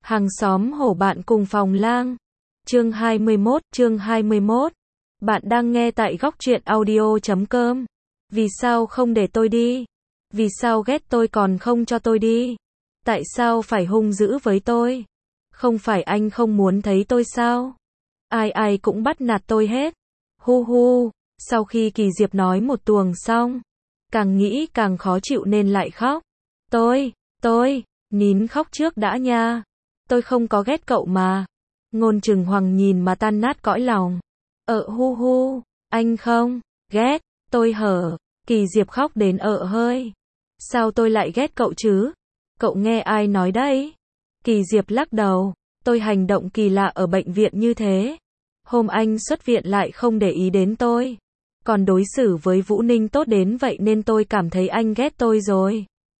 Hàng xóm hổ bạn cùng phòng lang. Chương 21. Bạn đang nghe tại góc truyện audio.com. Vì sao không để tôi đi? Vì sao ghét tôi còn không cho tôi đi? Tại sao phải hung dữ với tôi? Không phải anh không muốn thấy tôi sao? Ai cũng bắt nạt tôi hết. Hu hu. Sau khi Kỳ Diệp nói một tuồng xong, càng nghĩ càng khó chịu nên lại khóc. Tôi, nín khóc trước đã nha. Tôi không có ghét cậu mà. Ngôn Trừng Hoàng nhìn mà tan nát cõi lòng. Hu hu, anh không ghét, tôi hở. Kỳ Diệp khóc đến hơi. Sao tôi lại ghét cậu chứ? Cậu nghe ai nói đấy? Kỳ Diệp lắc đầu. Tôi hành động kỳ lạ ở bệnh viện như thế. Hôm anh xuất viện lại không để ý đến tôi. Còn đối xử với Vũ Ninh tốt đến vậy nên tôi cảm thấy anh ghét tôi rồi.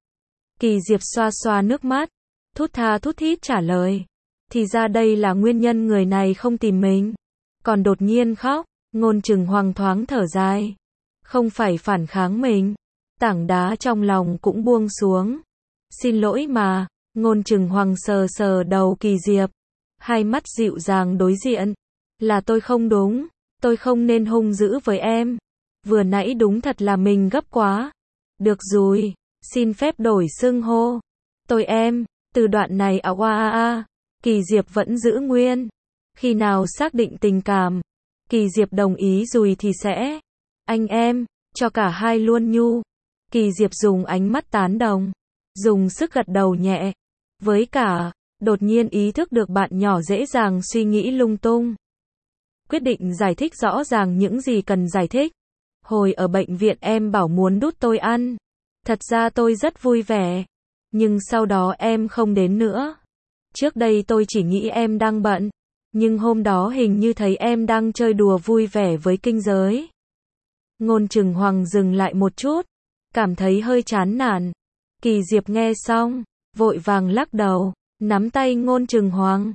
Kỳ Diệp xoa xoa nước mắt, thút tha thút thít trả lời. Thì ra đây là nguyên nhân người này không tìm mình. Còn đột nhiên khóc. Ngôn Trừng Hoàng thoáng thở dài. Không phải phản kháng mình. Tảng đá trong lòng cũng buông xuống. Xin lỗi mà. Ngôn Trừng Hoàng sờ sờ đầu Kỳ Diệp. Hai mắt dịu dàng đối diện. Là tôi không đúng. Tôi không nên hung dữ với em. Vừa nãy đúng thật là mình gấp quá. Được rồi. Xin phép đổi xưng hô. Tôi em. Từ đoạn này Kỳ Diệp vẫn giữ nguyên. Khi nào xác định tình cảm, Kỳ Diệp đồng ý rồi thì sẽ anh em, cho cả hai luôn nhu. Kỳ Diệp dùng ánh mắt tán đồng, dùng sức gật đầu nhẹ. Với cả, đột nhiên ý thức được bạn nhỏ dễ dàng suy nghĩ lung tung. Quyết định giải thích rõ ràng những gì cần giải thích. Hồi ở bệnh viện em bảo muốn đút tôi ăn. Thật ra tôi rất vui vẻ. Nhưng sau đó em không đến nữa. Trước đây tôi chỉ nghĩ em đang bận. Nhưng hôm đó hình như thấy em đang chơi đùa vui vẻ với kinh giới. Ngôn Trừng Hoàng dừng lại một chút. Cảm thấy hơi chán nản. Kỳ Diệp nghe xong, vội vàng lắc đầu, nắm tay Ngôn Trừng Hoàng.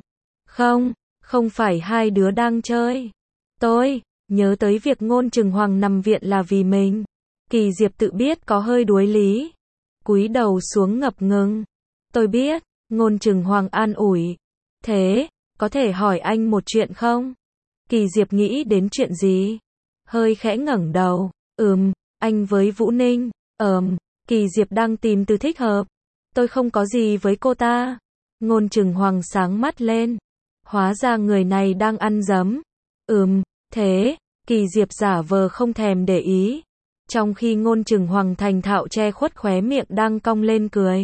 Không phải hai đứa đang chơi. Tôi nhớ tới việc Ngôn Trừng Hoàng nằm viện là vì mình. Kỳ Diệp tự biết có hơi đuối lý. Cúi đầu xuống ngập ngừng. Tôi biết. Ngôn Trừng Hoàng an ủi. Thế, có thể hỏi anh một chuyện không? Kỳ Diệp nghĩ đến chuyện gì? Hơi khẽ ngẩng đầu. Anh với Vũ Ninh. Kỳ Diệp đang tìm từ thích hợp. Tôi không có gì với cô ta. Ngôn Trừng Hoàng sáng mắt lên. Hóa ra người này đang ăn dấm. Thế, Kỳ Diệp giả vờ không thèm để ý. Trong khi Ngôn Trừng Hoàng thành thạo che khuất khóe miệng đang cong lên cười.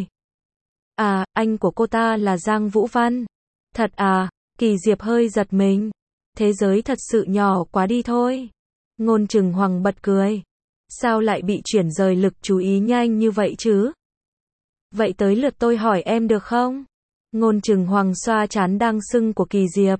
Anh của cô ta là Giang Vũ Văn. Thật à? Kỳ Diệp hơi giật mình. Thế giới thật sự nhỏ quá đi thôi. Ngôn Trừng Hoàng bật cười. Sao lại bị chuyển rời lực chú ý nhanh như vậy chứ? Vậy tới lượt tôi hỏi em được không? Ngôn Trừng Hoàng xoa trán đang sưng của Kỳ Diệp.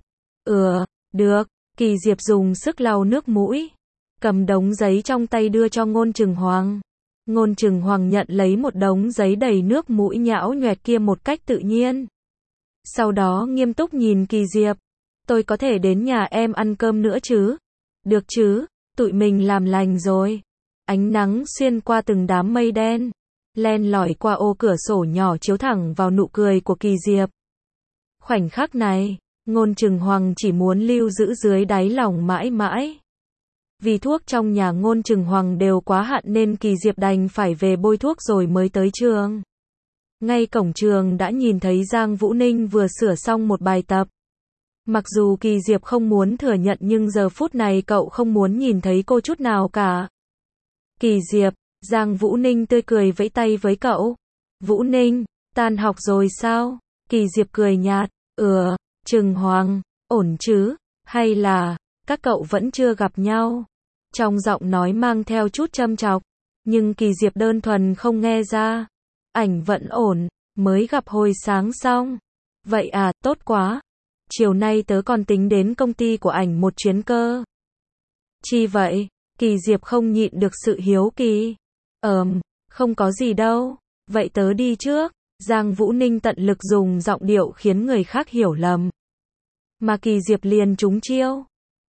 Được. Kỳ Diệp dùng sức lau nước mũi. Cầm đống giấy trong tay đưa cho Ngôn Trừng Hoàng. Ngôn Trừng Hoàng nhận lấy một đống giấy đầy nước mũi nhão nhoẹt kia một cách tự nhiên. Sau đó nghiêm túc nhìn Kỳ Diệp. Tôi có thể đến nhà em ăn cơm nữa chứ? Được chứ, tụi mình làm lành rồi. Ánh nắng xuyên qua từng đám mây đen, len lỏi qua ô cửa sổ nhỏ chiếu thẳng vào nụ cười của Kỳ Diệp. Khoảnh khắc này, Ngôn Trừng Hoàng chỉ muốn lưu giữ dưới đáy lòng mãi mãi. Vì thuốc trong nhà Ngôn Trừng Hoàng đều quá hạn nên Kỳ Diệp đành phải về bôi thuốc rồi mới tới trường. Ngay cổng trường đã nhìn thấy Giang Vũ Ninh vừa sửa xong một bài tập. Mặc dù Kỳ Diệp không muốn thừa nhận nhưng giờ phút này cậu không muốn nhìn thấy cô chút nào cả. Kỳ Diệp, Giang Vũ Ninh tươi cười vẫy tay với cậu. Vũ Ninh, tan học rồi sao? Kỳ Diệp cười nhạt. Trừng Hoàng, ổn chứ? Hay là các cậu vẫn chưa gặp nhau? Trong giọng nói mang theo chút châm chọc. Nhưng Kỳ Diệp đơn thuần không nghe ra. Ảnh vẫn ổn, mới gặp hồi sáng xong. Vậy à, tốt quá. Chiều nay tớ còn tính đến công ty của ảnh một chuyến cơ. Chi vậy? Kỳ Diệp không nhịn được sự hiếu kỳ. Không có gì đâu. Vậy tớ đi trước. Giang Vũ Ninh tận lực dùng giọng điệu khiến người khác hiểu lầm. Mà Kỳ Diệp liền trúng chiêu.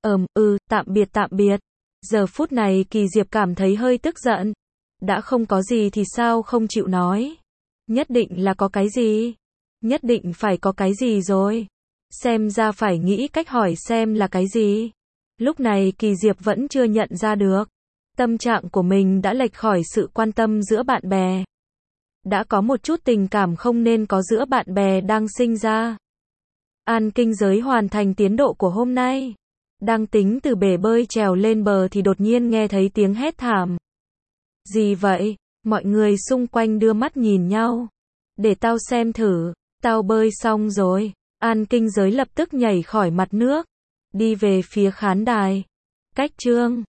Tạm biệt. Giờ phút này Kỳ Diệp cảm thấy hơi tức giận. Đã không có gì thì sao không chịu nói? Nhất định là có cái gì? Nhất định phải có cái gì rồi. Xem ra phải nghĩ cách hỏi xem là cái gì. Lúc này Kỳ Diệp vẫn chưa nhận ra được. Tâm trạng của mình đã lệch khỏi sự quan tâm giữa bạn bè. Đã có một chút tình cảm không nên có giữa bạn bè đang sinh ra. An Kinh Giới hoàn thành tiến độ của hôm nay. Đang tính từ bể bơi trèo lên bờ thì đột nhiên nghe thấy tiếng hét thảm. Gì vậy? Mọi người xung quanh đưa mắt nhìn nhau. Để tao xem thử. Tao bơi xong rồi. An Kinh Giới lập tức nhảy khỏi mặt nước. Đi về phía khán đài. Cách chương